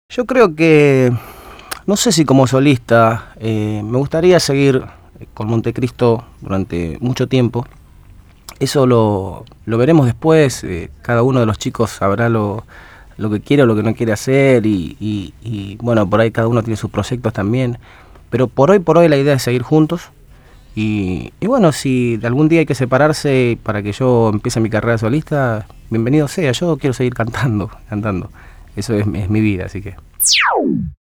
Yo creo que, no sé si como solista, me gustaría seguir con Montecristo durante mucho tiempo. Eso lo veremos después, cada uno de los chicos sabrá lo que quiere o lo que no quiere hacer bueno, por ahí cada uno tiene sus proyectos también. Pero por hoy la idea es seguir juntos y bueno, si algún día hay que separarse para que yo empiece mi carrera solista, bienvenido sea, yo quiero seguir cantando. Eso es mi vida, así que...